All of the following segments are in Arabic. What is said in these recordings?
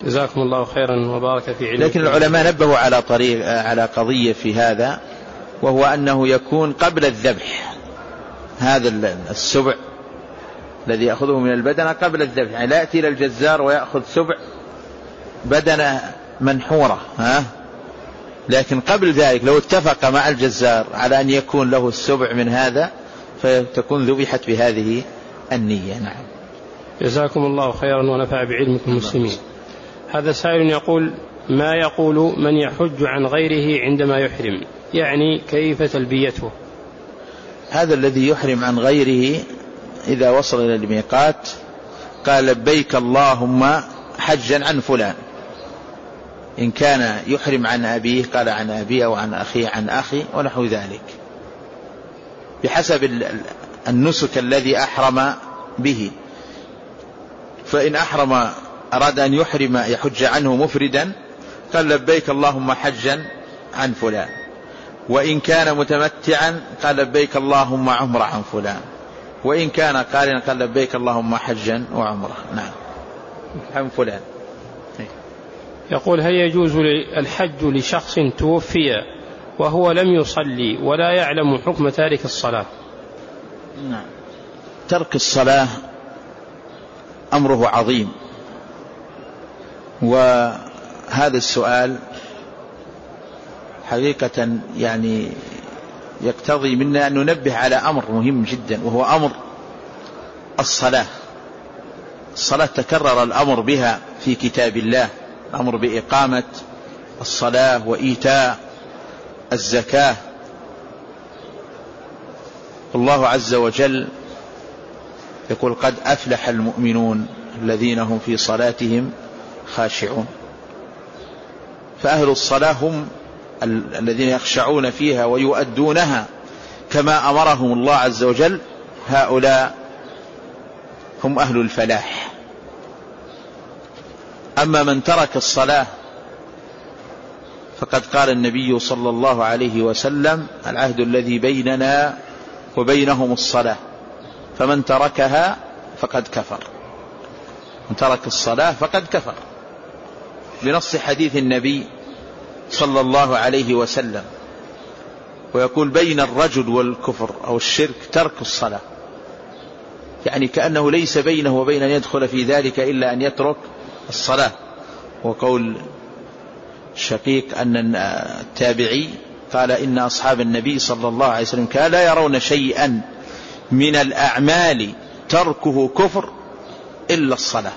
جزاكم الله خيرا وبارك في علمكم. لكن العلماء نبهوا على قضية في هذا، وهو أنه يكون قبل الذبح، هذا السبع الذي يأخذه من البدنة قبل الذبح، يعني لا يأتي إلى الجزار ويأخذ سبع بدنة منحورة، لكن قبل ذلك لو اتفق مع الجزار على أن يكون له السبع من هذا فتكون ذبحت بهذه النية. نعم. جزاكم الله خيرا ونفع بعلمكم المسلمين. هذا سائل يقول: ما يقول من يحج عن غيره عندما يحرم، يعني كيف تلبيته؟ هذا الذي يحرم عن غيره إذا وصل إلى الميقات قال: لبيك اللهم حجا عن فلان. إن كان يحرم عن أبيه قال عن أبيه، أو عن أخيه عن أخي، ونحو ذلك بحسب النسك الذي أحرم به. فإن أحرم أراد أن يحرم يحج عنه مفردا قال: لبيك اللهم حجا عن فلان. وإن كان متمتعا قال: لبيك اللهم عمرة عن فلان. وإن كان قارنا قال: لبيك اللهم حجا وعمرة. نعم، عن فلان. يقول: هل يجوز الحج لشخص توفي وهو لم يصلي ولا يعلم حكم تارك الصلاة؟ نعم. ترك الصلاة أمره عظيم، وهذا السؤال حقيقة يعني يقتضي منا أن ننبه على أمر مهم جدا، وهو أمر الصلاة. الصلاة تكرر الأمر بها في كتاب الله، الأمر بإقامة الصلاة وإيتاء الزكاة. الله عز وجل يقول: قد أفلح المؤمنون الذين هم في صلاتهم خاشعون. فأهل الصلاة هم الذين يخشعون فيها ويؤدونها كما أمرهم الله عز وجل، هؤلاء هم أهل الفلاح. أما من ترك الصلاة فقد قال النبي صلى الله عليه وسلم: العهد الذي بيننا وبينهم الصلاة، فمن تركها فقد كفر. من ترك الصلاة فقد كفر، بنص حديث النبي صلى الله عليه وسلم. ويقول: بين الرجل والكفر أو الشرك ترك الصلاة، يعني كأنه ليس بينه وبين أن يدخل في ذلك إلا أن يترك الصلاة. وقول شقيق أن التابعي قال: إن أصحاب النبي صلى الله عليه وسلم كانوا لا يرون شيئا من الأعمال تركه كفر إلا الصلاة،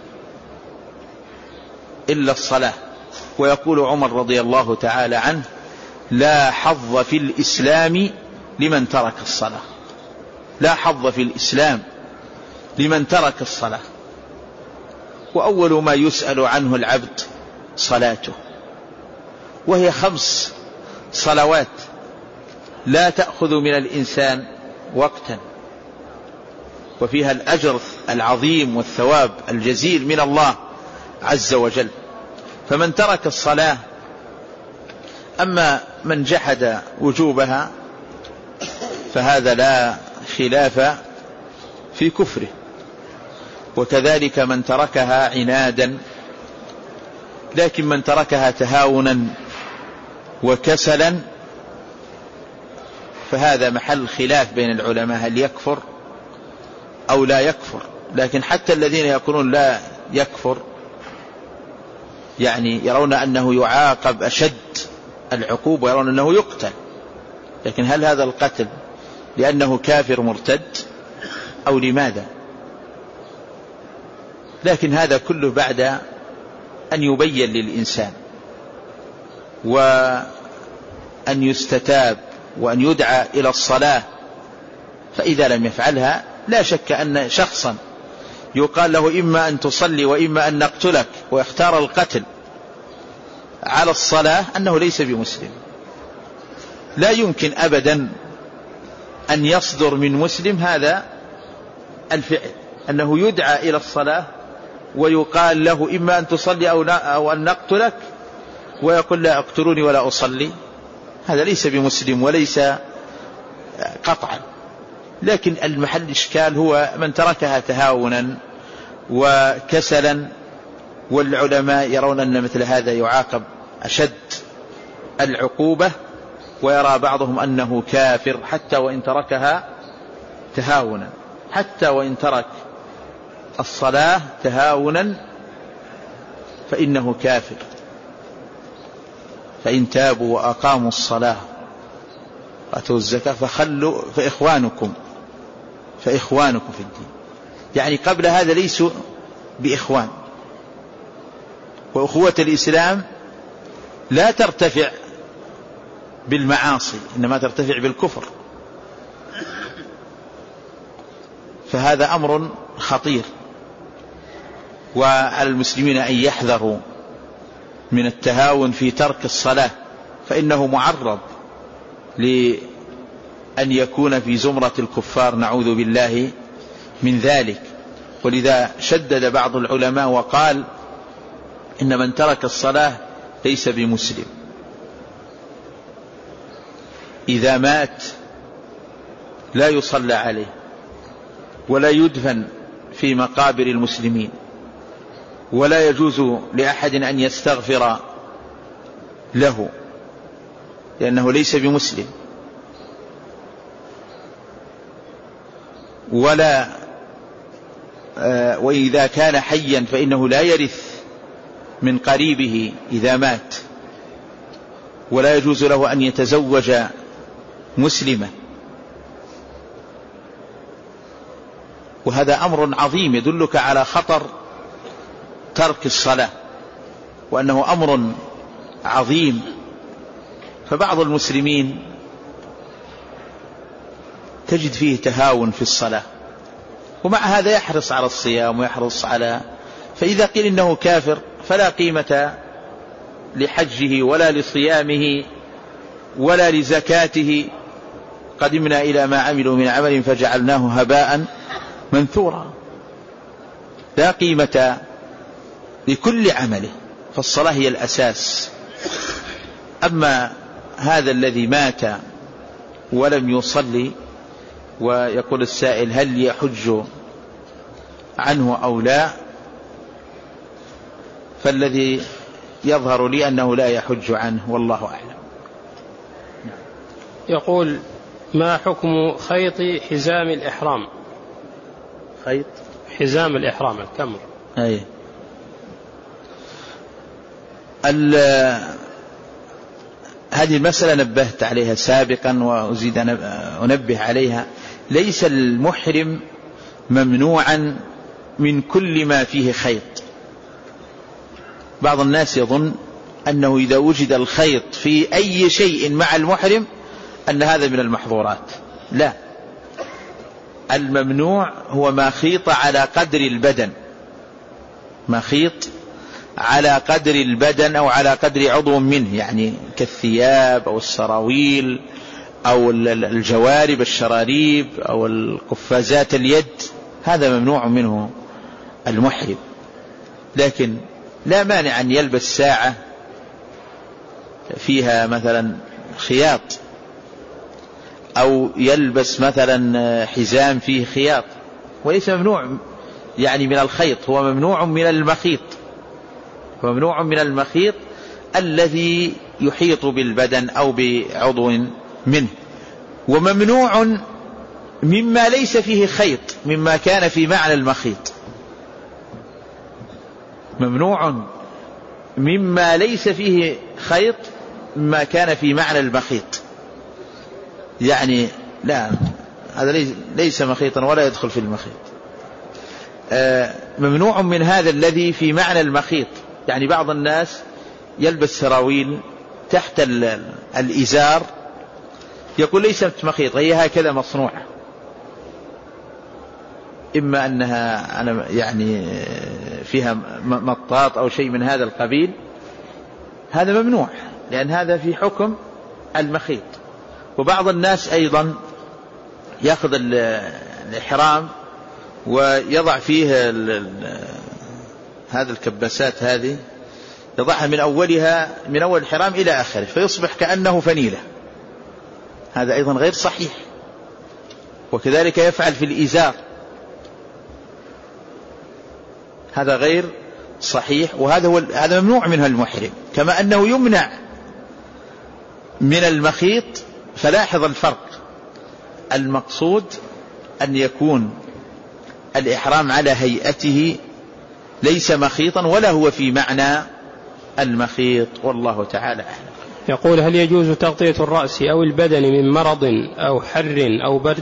إلا الصلاة. ويقول عمر رضي الله تعالى عنه: لا حظ في الإسلام لمن ترك الصلاة. لا حظ في الإسلام لمن ترك الصلاة. وأول ما يسأل عنه العبد صلاته، وهي 5 صلوات لا تأخذ من الإنسان وقتا، وفيها الأجر العظيم والثواب الجزيل من الله عز وجل. فمن ترك الصلاة، أما من جحد وجوبها فهذا لا خلاف في كفره، وكذلك من تركها عنادا. لكن من تركها تهاونا وكسلا فهذا محل خلاف بين العلماء، هل يكفر أو لا يكفر. لكن حتى الذين يقولون لا يكفر يعني يرون أنه يعاقب أشد العقوبة، ويرون أنه يقتل. لكن هل هذا القتل لأنه كافر مرتد أو لماذا؟ لكن هذا كله بعد أن يبين للإنسان وأن يستتاب وأن يدعى إلى الصلاة. فإذا لم يفعلها لا شك أن شخصا يقال له: إما أن تصلي وإما أن نقتلك، ويختار القتل على الصلاة، أنه ليس بمسلم. لا يمكن أبدا أن يصدر من مسلم هذا الفعل، أنه يدعى إلى الصلاة ويقال له: إما أن تصلي أو أن نقتلك، ويقول: لا اقتلوني ولا أصلي. هذا ليس بمسلم وليس قطعا. لكن المحل إشكال هو من تركها تهاونا وكسلا والعلماء يرون أن مثل هذا يعاقب أشد العقوبة، ويرى بعضهم أنه كافر حتى وإن تركها تهاونا، حتى وإن ترك الصلاة تهاونا فإنه كافر. فإن تابوا وأقاموا الصلاة وآتوا الزكاة فإخوانكم في الدين، يعني قبل هذا ليسوا بإخوان. وأخوة الإسلام لا ترتفع بالمعاصي، إنما ترتفع بالكفر. فهذا أمر خطير، وعلى المسلمين أن يحذروا من التهاون في ترك الصلاة، فإنه معرض لأن يكون في زمرة الكفار، نعوذ بالله من ذلك. ولذا شدد بعض العلماء وقال إن من ترك الصلاة ليس بمسلم، إذا مات لا يصلى عليه ولا يدفن في مقابر المسلمين، ولا يجوز لأحد أن يستغفر له لأنه ليس بمسلم، وإذا كان حيا فإنه لا يرث من قريبه إذا مات، ولا يجوز له أن يتزوج مسلمة. وهذا أمر عظيم يدلك على خطر ترك الصلاة، وأنه أمر عظيم. فبعض المسلمين تجد فيه تهاون في الصلاة، ومع هذا يحرص على الصيام ويحرص على، فإذا قيل إنه كافر فلا قيمة لحجه ولا لصيامه ولا لزكاته. قدمنا إلى ما عملوا من عمل فجعلناه هباء منثورا. لا قيمة لكل عمله، فالصلاة هي الأساس. أما هذا الذي مات ولم يصلي، ويقول السائل هل يحج عنه أو لا، فالذي يظهر لي أنه لا يحج عنه، والله أعلم. يقول ما حكم خيط حزام الإحرام؟ خيط حزام الإحرام التمر. أي هذه المسألة نبهت عليها سابقا وأزيد أنبه عليها. ليس المحرم ممنوعا من كل ما فيه خيط. بعض الناس يظن أنه إذا وجد الخيط في أي شيء مع المحرم أن هذا من المحظورات. لا، الممنوع هو ما خيط على قدر البدن، ما خيط على قدر البدن أو على قدر عضو منه، يعني كالثياب أو السراويل أو الجوارب الشراريب أو القفازات اليد، هذا ممنوع منه المحرم. لكن لا مانع أن يلبس ساعة فيها مثلا خياط، أو يلبس مثلا حزام فيه خياط، وليس ممنوع يعني من الخيط، هو ممنوع من المخيط، هو ممنوع من المخيط الذي يحيط بالبدن أو بعضو منه. وممنوع مما ليس فيه خيط، مما كان في معنى المخيط. ممنوع مما ليس فيه خيط مما كان في معنى المخيط، يعني لا، هذا ليس مخيطا ولا يدخل في المخيط. ممنوع من هذا الذي في معنى المخيط، يعني بعض الناس يلبس سراويل تحت الإزار يقول ليست مخيط، هي هكذا مصنوعة، إما أنها يعني فيها مطاط أو شيء من هذا القبيل، هذا ممنوع لأن هذا في حكم المخيط. وبعض الناس أيضا يأخذ الإحرام ويضع فيه هذه الكباسات، هذه يضعها من أول الحرام إلى آخره، فيصبح كأنه فنيلة. هذا أيضا غير صحيح. وكذلك يفعل في الإزار، هذا غير صحيح، هذا ممنوع منه المحرم، كما أنه يمنع من المخيط. فلاحظ الفرق، المقصود أن يكون الإحرام على هيئته ليس مخيطا ولا هو في معنى المخيط، والله تعالى أعلم. يقول: هل يجوز تغطية الرأس أو البدن من مرض أو حر أو برد؟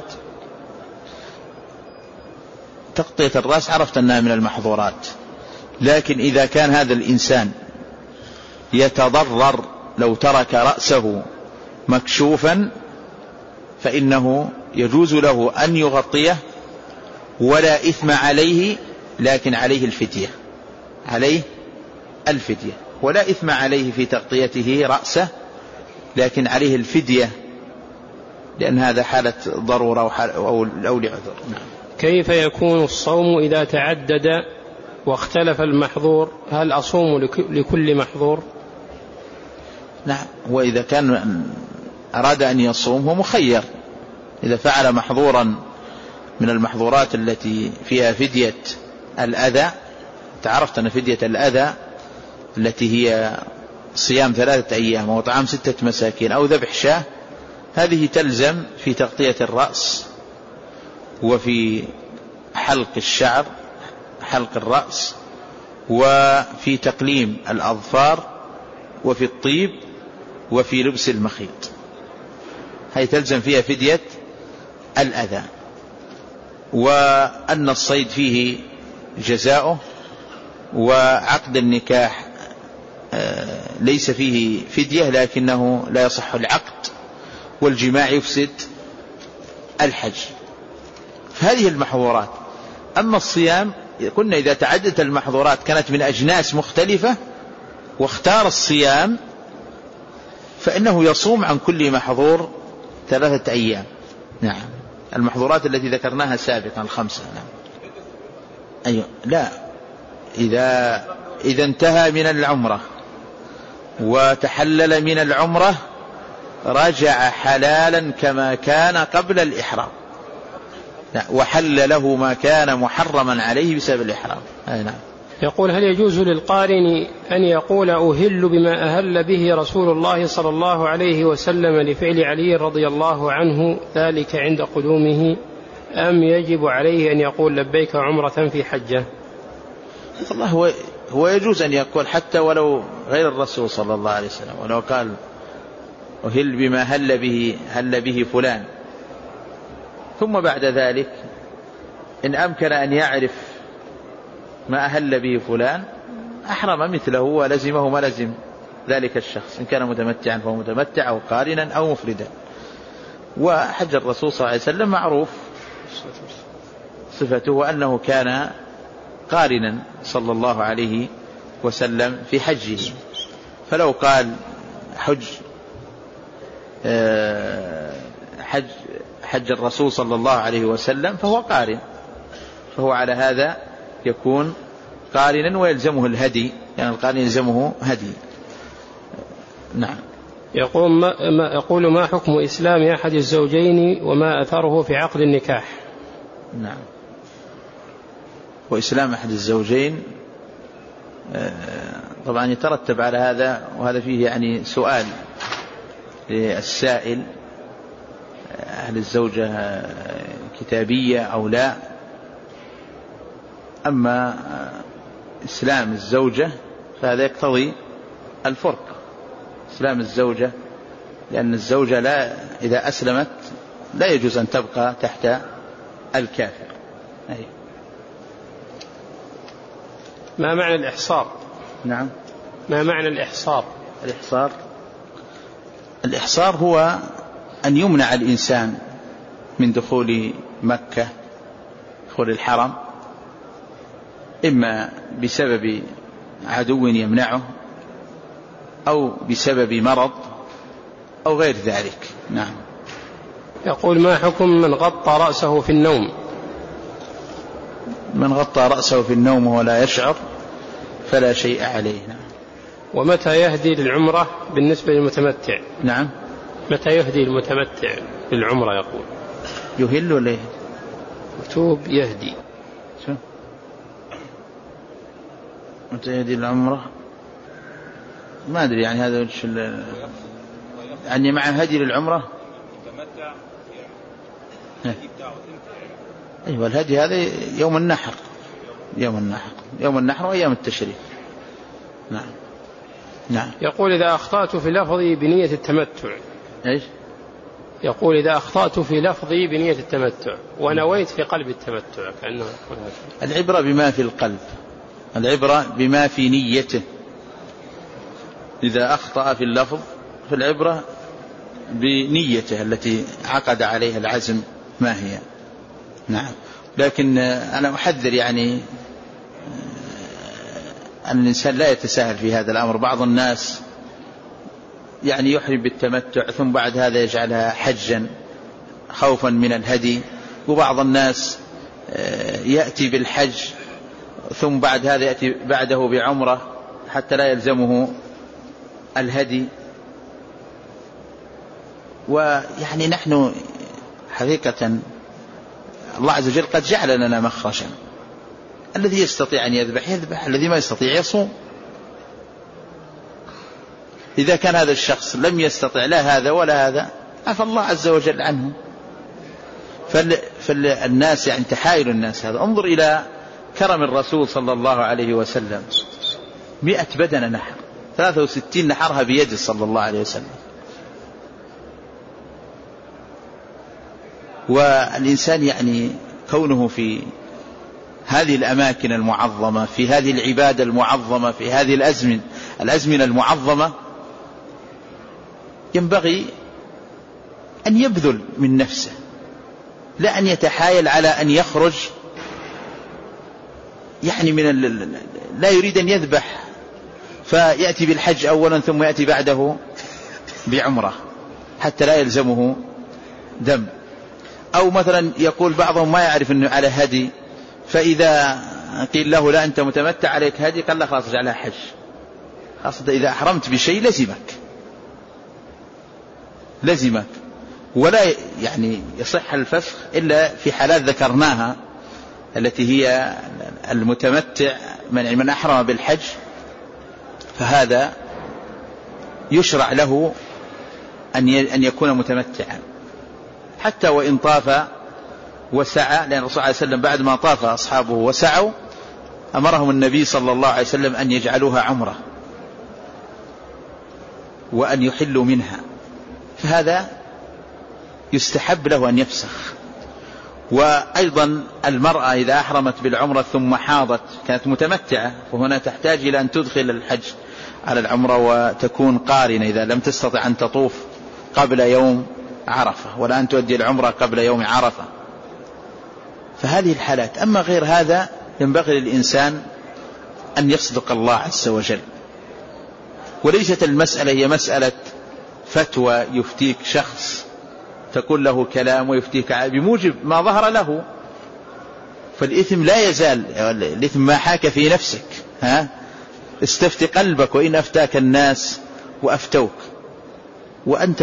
تغطية الرأس عرفت أنها من المحظورات، لكن إذا كان هذا الإنسان يتضرر لو ترك رأسه مكشوفا فإنه يجوز له أن يغطيه ولا إثم عليه، لكن عليه الفدية، ولا إثم عليه في تغطيته رأسه، لكن عليه الفدية، لأن هذا حالة ضرورة أو لعذر. كيف يكون الصوم إذا تعدد واختلف المحظور؟ هل أصوم لكل محظور؟ نعم، وإذا كان أراد أن يصوم هو مخير. إذا فعل محظورا من المحظورات التي فيها فدية الأذى، تعرفت أن فدية الأذى التي هي صيام 3 أيام وطعام 6 مساكين أو ذبح شاة، هذه تلزم في تغطية الرأس وفي حلق الشعر، حلق الرأس، وفي تقليم الأظفار، وفي الطيب، وفي لبس المخيط. هي تلزم فيها فدية الأذى. وأن الصيد فيه جزاؤه، وعقد النكاح ليس فيه فدية لكنه لا يصح العقد، والجماع يفسد الحج. فهذه المحظورات. أما الصيام قلنا إذا تعددت المحظورات كانت من أجناس مختلفة واختار الصيام فإنه يصوم عن كل محظور 3 أيام. نعم، المحظورات التي ذكرناها سابقا 5. نعم. أيوة. لا، إذا انتهى من العمرة وتحلل من العمرة رجع حلالا كما كان قبل الإحرام، وحل له ما كان محرما عليه بسبب الإحرام. نعم. يقول: هل يجوز للقارن أن يقول أهل بما أهل به رسول الله صلى الله عليه وسلم لفعل علي رضي الله عنه ذلك عند قدومه، أم يجب عليه أن يقول لبيك عمرة في حجة؟ الله هو يجوز أن يقول حتى ولو غير الرسول صلى الله عليه وسلم، ولو قال أهل بما هل به فلان، ثم بعد ذلك إن أمكن أن يعرف ما أهل به فلان أحرم مثله ولزمه ما لزم ذلك الشخص، إن كان متمتعا فهو متمتع أو قارنا أو مفردا. وحج الرسول صلى الله عليه وسلم معروف صفته أنه كان قارنا صلى الله عليه وسلم في حجه، فلو قال حج الرسول صلى الله عليه وسلم فهو قارن، فهو على هذا يكون قارنا ويلزمه الهدي، يعني القارن يلزمه هدي. نعم. يقول: ما حكم إسلام أحد الزوجين وما أثره في عقد النكاح؟ نعم. وإسلام أحد الزوجين طبعا يترتب على هذا، وهذا فيه يعني سؤال للسائل: هل الزوجة كتابية أو لا؟ أما إسلام الزوجة فهذا يقتضي الفرق، إسلام الزوجة، لأن الزوجة إذا أسلمت لا يجوز أن تبقى تحت الكافر. ما معنى الإحصار؟ نعم. ما معنى الإحصار؟ الإحصار هو أن يمنع الإنسان من دخول مكة، دخول الحرم، إما بسبب عدو يمنعه أو بسبب مرض أو غير ذلك. نعم. يقول: ما حكم من غطى رأسه في النوم؟ من غطى رأسه في النوم وهو لا يشعر فلا شيء عليه. نعم. ومتى يهدي للعمرة بالنسبة للمتمتع؟ نعم. متى يهدي المتمتع للعمرة؟ يقول: يهل ولا يهدي؟ مكتوب يهدي. متى هدي العمرة؟ ما أدري يعني هذا يعني مع هدي للعمرة. أيوة الهدي هذا يوم النحر، يوم النحر وأيام التشريق. نعم. يقول إذا أخطأت في لفظي بنية التمتع. إيش؟ يقول إذا أخطأت في لفظي بنية التمتع ونويت في قلب التمتع كأنه العبرة بما في القلب، العبرة بما في نيته. إذا أخطأ في اللفظ فالعبرة بنيته التي عقد عليها العزم ما هي. نعم. لكن أنا أحذر يعني أن الإنسان لا يتساهل في هذا الأمر. بعض الناس يعني يحرم بالتمتع ثم بعد هذا يجعلها حجا خوفا من الهدي، وبعض الناس يأتي بالحج ثم بعد هذا يأتي بعده بعمرة حتى لا يلزمه الهدي. ويعني نحن حقيقة الله عز وجل قد جعل لنا مخرجا، الذي يستطيع أن يذبح، الذي ما يستطيع يصوم. إذا كان هذا الشخص لم يستطع لا هذا ولا هذا عفى الله عز وجل عنه. فالناس يعني تحايل الناس هذا. انظر إلى كرم الرسول صلى الله عليه وسلم، 100 بدنة نحر، 63 نحرها بيده صلى الله عليه وسلم. والإنسان يعني كونه في هذه الأماكن المعظمة، في هذه العبادة المعظمة، في هذه الأزمنة المعظمة، ينبغي أن يبذل من نفسه، لا أن يتحايل على أن يخرج يعني لا يريد أن يذبح فيأتي بالحج أولا ثم يأتي بعده بعمرة حتى لا يلزمه دم. أو مثلا يقول بعضهم ما يعرف أنه على هدي، فإذا قيل له لا أنت متمتع عليك هدي قال لا خلاص على حج. خاصة إذا أحرمت بشيء لزمك، ولا يعني يصح الفسخ إلا في حالات ذكرناها التي هي المتمتع من أحرم بالحج، فهذا يشرع له أن يكون متمتعا حتى وإن طاف وسعى، لأن الرسول عليه وسلم بعد ما طاف أصحابه وسعوا أمرهم النبي صلى الله عليه وسلم أن يجعلوها عمرة وأن يحلوا منها، فهذا يستحب له أن يفسخ. وأيضا المرأة إذا أحرمت بالعمرة ثم حاضت كانت متمتعة، وهنا تحتاج إلى أن تدخل الحج على العمرة وتكون قارنة إذا لم تستطع أن تطوف قبل يوم عرفة، ولا أن تؤدي العمرة قبل يوم عرفة. فهذه الحالات. أما غير هذا ينبغي للإنسان أن يصدق الله عز وجل، وليست المسألة هي مسألة فتوى يفتيك شخص تقول له كلام ويفتيك بموجب ما ظهر له، فالإثم لا يزال، الإثم ما حاك في نفسك. استفتي قلبك وإن أفتاك الناس وأفتوك، وأنت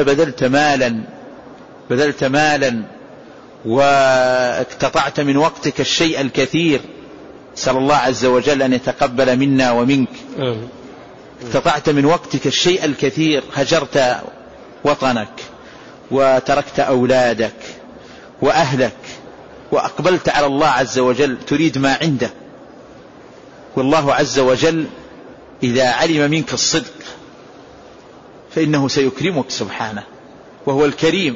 بذلت مالا واقتطعت من وقتك الشيء الكثير. سأل الله عز وجل أن يتقبل منا ومنك. اقتطعت من وقتك الشيء الكثير، هجرت وطنك وتركت أولادك وأهلك وأقبلت على الله عز وجل تريد ما عنده. والله عز وجل إذا علم منك الصدق فإنه سيكرمك سبحانه، وهو الكريم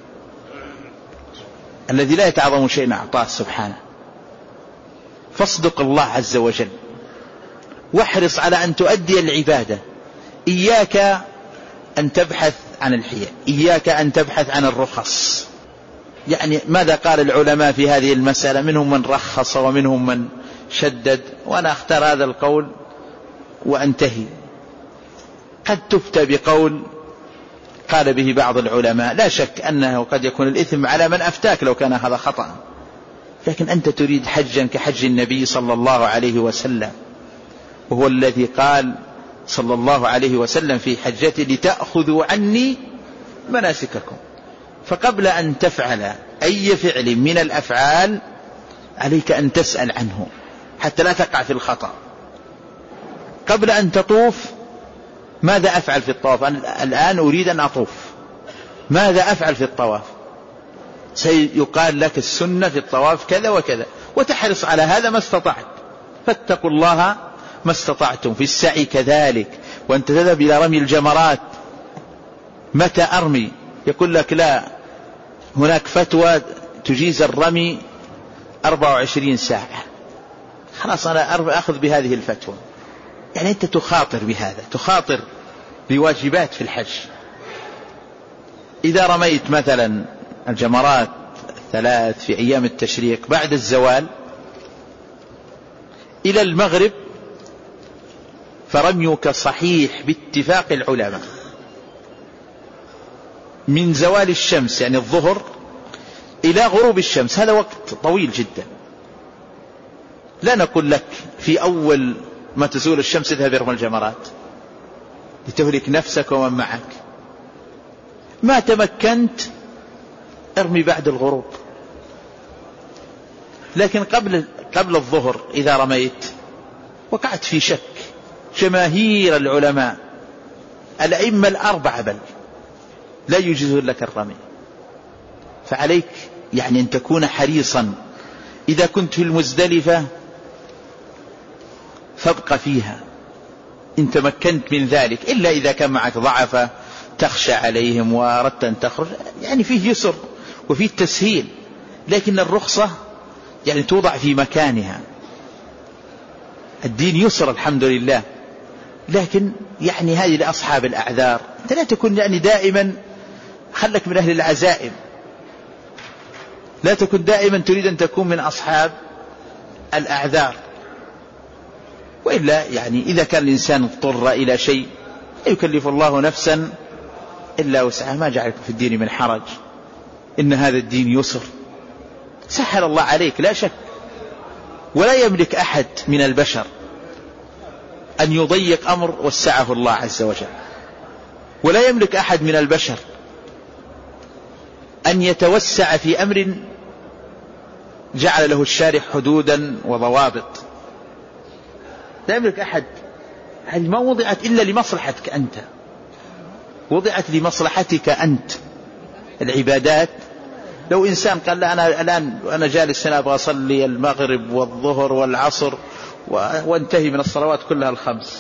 الذي لا يتعظم شيء أعطاه سبحانه. فاصدق الله عز وجل واحرص على أن تؤدي العبادة. إياك أن تبحث عن الحيل، إياك أن تبحث عن الرخص. يعني ماذا قال العلماء في هذه المسألة؟ منهم من رخص ومنهم من شدد، وأنا أختار هذا القول وأنتهي. قد تفتى بقول قال به بعض العلماء، لا شك أنه قد يكون الإثم على من أفتاك لو كان هذا خطأ، لكن أنت تريد حجا كحج النبي صلى الله عليه وسلم، وهو الذي قال صلى الله عليه وسلم في حجته لتأخذوا عني مناسككم. فقبل أن تفعل أي فعل من الأفعال عليك أن تسأل عنه حتى لا تقع في الخطأ. قبل أن تطوف ماذا أفعل في الطواف؟ أنا الآن أريد أن أطوف، ماذا أفعل في الطواف؟ سيقال لك السنة في الطواف كذا وكذا، وتحرص على هذا ما استطعت. فاتقوا الله ما استطعتم. في السعي كذلك، وأنت تذهب إلى رمي الجمرات متى أرمي؟ يقول لك لا، هناك فتوى تجيز الرمي 24 ساعة. خلاص أنا أخذ بهذه الفتوى. يعني أنت تخاطر بهذا، تخاطر بواجبات في الحج. إذا رميت مثلا الجمرات 3 في أيام التشريق بعد الزوال إلى المغرب، فرميك صحيح باتفاق العلماء. من زوال الشمس يعني الظهر إلى غروب الشمس، هذا وقت طويل جدا. لا نقول لك في أول ما تزول الشمس اذهب ارمي الجمرات لتهلك نفسك ومن معك. ما تمكنت ارمي بعد الغروب. لكن قبل الظهر إذا رميت وقعت في شك، جماهير العلماء الأئمة الأربعة بل لا يجوز لك الرمي. فعليك يعني أن تكون حريصا. إذا كنت في المزدلفة فابق فيها إن تمكنت من ذلك، إلا إذا كان معك ضعفة تخشى عليهم وأردت أن تخرج، يعني فيه يسر وفيه تسهيل. لكن الرخصة يعني توضع في مكانها. الدين يسر الحمد لله، لكن يعني هذه لأصحاب الأعذار. أنت لا تكون يعني دائما، خلك من أهل العزائم، لا تكن دائما تريد أن تكون من أصحاب الأعذار. وإلا يعني إذا كان الإنسان اضطر إلى شيء لا يكلف الله نفسا إلا وسعها، ما جعلكم في الدين من حرج، إن هذا الدين يسر، سهل الله عليك لا شك. ولا يملك أحد من البشر أن يضيق أمر وسعه الله عز وجل، ولا يملك أحد من البشر أن يتوسع في أمر جعل له الشارع حدودا وضوابط. لا يملك أحد. هذه ما وضعت إلا لمصلحتك أنت، وضعت لمصلحتك أنت. العبادات لو إنسان قال لا أنا الآن أنا جالس هنا أبغى أصلي المغرب والظهر والعصر وانتهي من الصلوات كلها الخمس،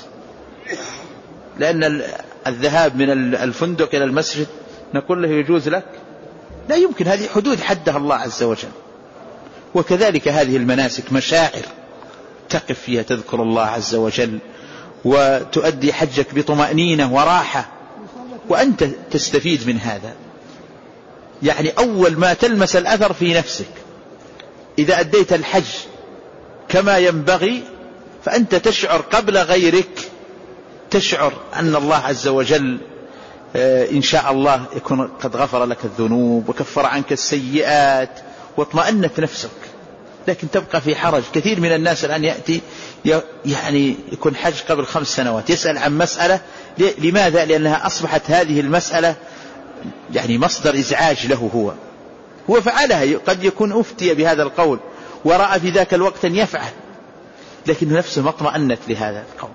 لأن الذهاب من الفندق إلى المسجد نقول له يجوز لك، لا يمكن. هذه حدود حدها الله عز وجل. وكذلك هذه المناسك مشاعر تقف فيها تذكر الله عز وجل وتؤدي حجك بطمأنينة وراحة، وأنت تستفيد من هذا. يعني أول ما تلمس الأثر في نفسك إذا أديت الحج كما ينبغي، فأنت تشعر قبل غيرك، تشعر أن الله عز وجل إن شاء الله يكون قد غفر لك الذنوب وكفر عنك السيئات واطمأنت نفسك. لكن تبقى في حرج. كثير من الناس الآن يأتي يعني يكون حج قبل 5 سنوات يسأل عن مسألة، لماذا؟ لأنها أصبحت هذه المسألة يعني مصدر إزعاج له. هو فعلها، قد يكون أفتي بهذا القول ورأى في ذاك الوقت أن يفعل، لكن نفسه ما اطمأنت لهذا القول.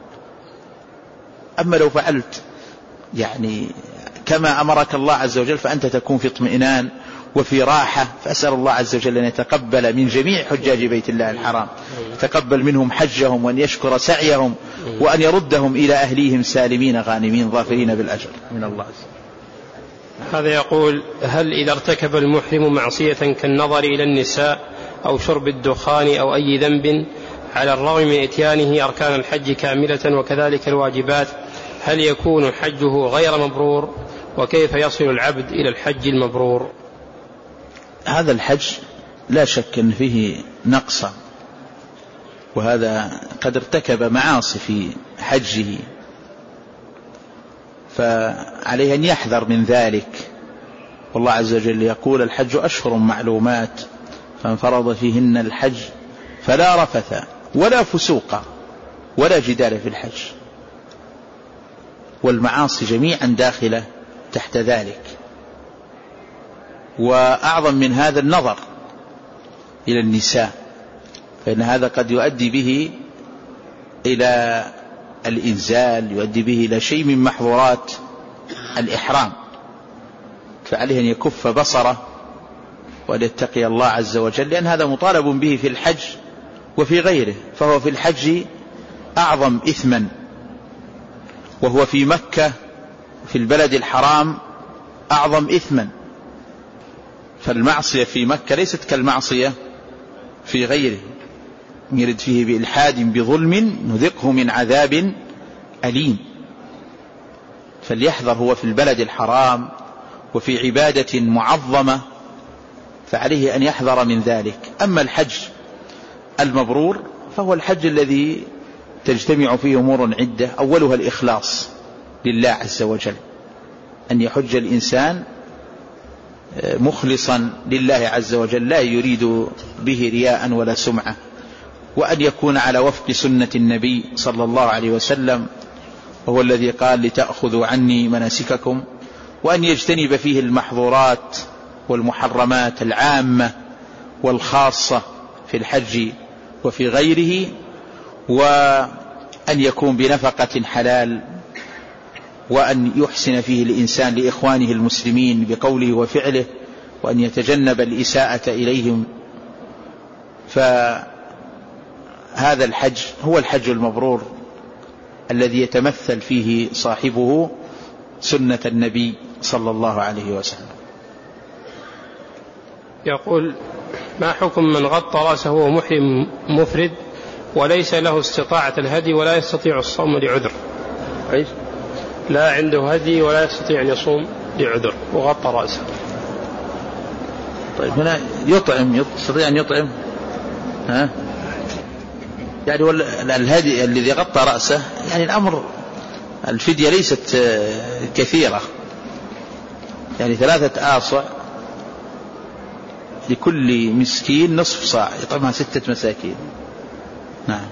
أما لو فعلت يعني كما أمرك الله عز وجل فأنت تكون في اطمئنان وفي راحة. فأسأل الله عز وجل أن يتقبل من جميع حجاج بيت الله الحرام، يتقبل منهم حجهم، وأن يشكر سعيهم، وأن يردهم إلى أهليهم سالمين غانمين ظافرين بالأجر من الله. هذا يقول: هل إذا ارتكب المحرم معصية كالنظر إلى النساء أو شرب الدخان أو أي ذنب على الرغم من إتيانه أركان الحج كاملة وكذلك الواجبات، هل يكون حجه غير مبرور؟ وكيف يصل العبد إلى الحج المبرور؟ هذا الحج لا شك أن فيه نقصا، وهذا قد ارتكب معاصي في حجه، فعليه أن يحذر من ذلك. والله عز وجل يقول: الحج أشهر معلومات فمن فرض فيهن الحج فلا رفث ولا فسوق ولا جدال في الحج. والمعاصي جميعا داخلة تحت ذلك. وأعظم من هذا النظر إلى النساء، فإن هذا قد يؤدي به إلى الإنزال، يؤدي به إلى شيء من محظورات الإحرام، فعليه أن يكف بصره وأن يتقي الله عز وجل، لأن هذا مطالب به في الحج وفي غيره، فهو في الحج أعظم إثما، وهو في مكة في البلد الحرام أعظم إثما، فالمعصية في مكة ليست كالمعصية في غيره، يرد فيه بإلحاد بظلم نذقه من عذاب أليم. فليحذر هو في البلد الحرام وفي عبادة معظمة، فعليه أن يحذر من ذلك. أما الحج المبرور فهو الحج الذي تجتمع فيه أمور عدة، أولها الإخلاص لله عز وجل، أن يحج الإنسان مخلصا لله عز وجل لا يريد به رياء ولا سمعة، وأن يكون على وفق سنة النبي صلى الله عليه وسلم، وهو الذي قال لتأخذوا عني مناسككم، وأن يجتنب فيه المحظورات والمحرمات العامة والخاصة في الحج وفي غيره، وأن يكون بنفقة حلال، وأن يحسن فيه الإنسان لإخوانه المسلمين بقوله وفعله، وأن يتجنب الإساءة إليهم. فهذا الحج هو الحج المبرور الذي يتمثل فيه صاحبه سنة النبي صلى الله عليه وسلم. يقول: ما حكم من غطى رأسه وهو محرم مفرد وليس له استطاعة الهدي ولا يستطيع الصوم لعذر؟ لا عنده هدي ولا يستطيع أن يصوم لعذر وغطى رأسه. طيب هنا يطعم، يستطيع أن يطعم، يعني الهدي الذي غطى رأسه، يعني الأمر الفدية ليست كثيرة، يعني 3 آصع لكل مسكين نصف صاع، يطعمها 6 مساكين. نعم.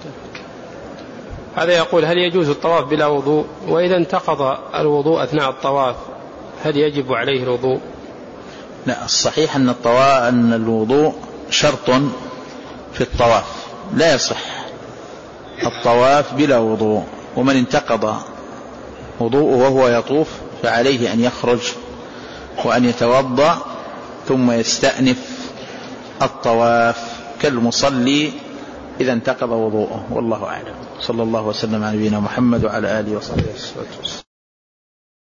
هذا يقول: هل يجوز الطواف بلا وضوء؟ وإذا انتقض الوضوء أثناء الطواف هل يجب عليه الوضوء؟ لا، الصحيح أن الوضوء شرط في الطواف، لا يصح الطواف بلا وضوء، ومن انتقض وضوءه وهو يطوف فعليه أن يخرج وأن يتوضأ ثم يستأنف الطواف كالمصلي إذا انتقض وضوءه، والله أعلم. صلى الله وسلم على نبينا محمد وعلى آله وصحبه وسلم.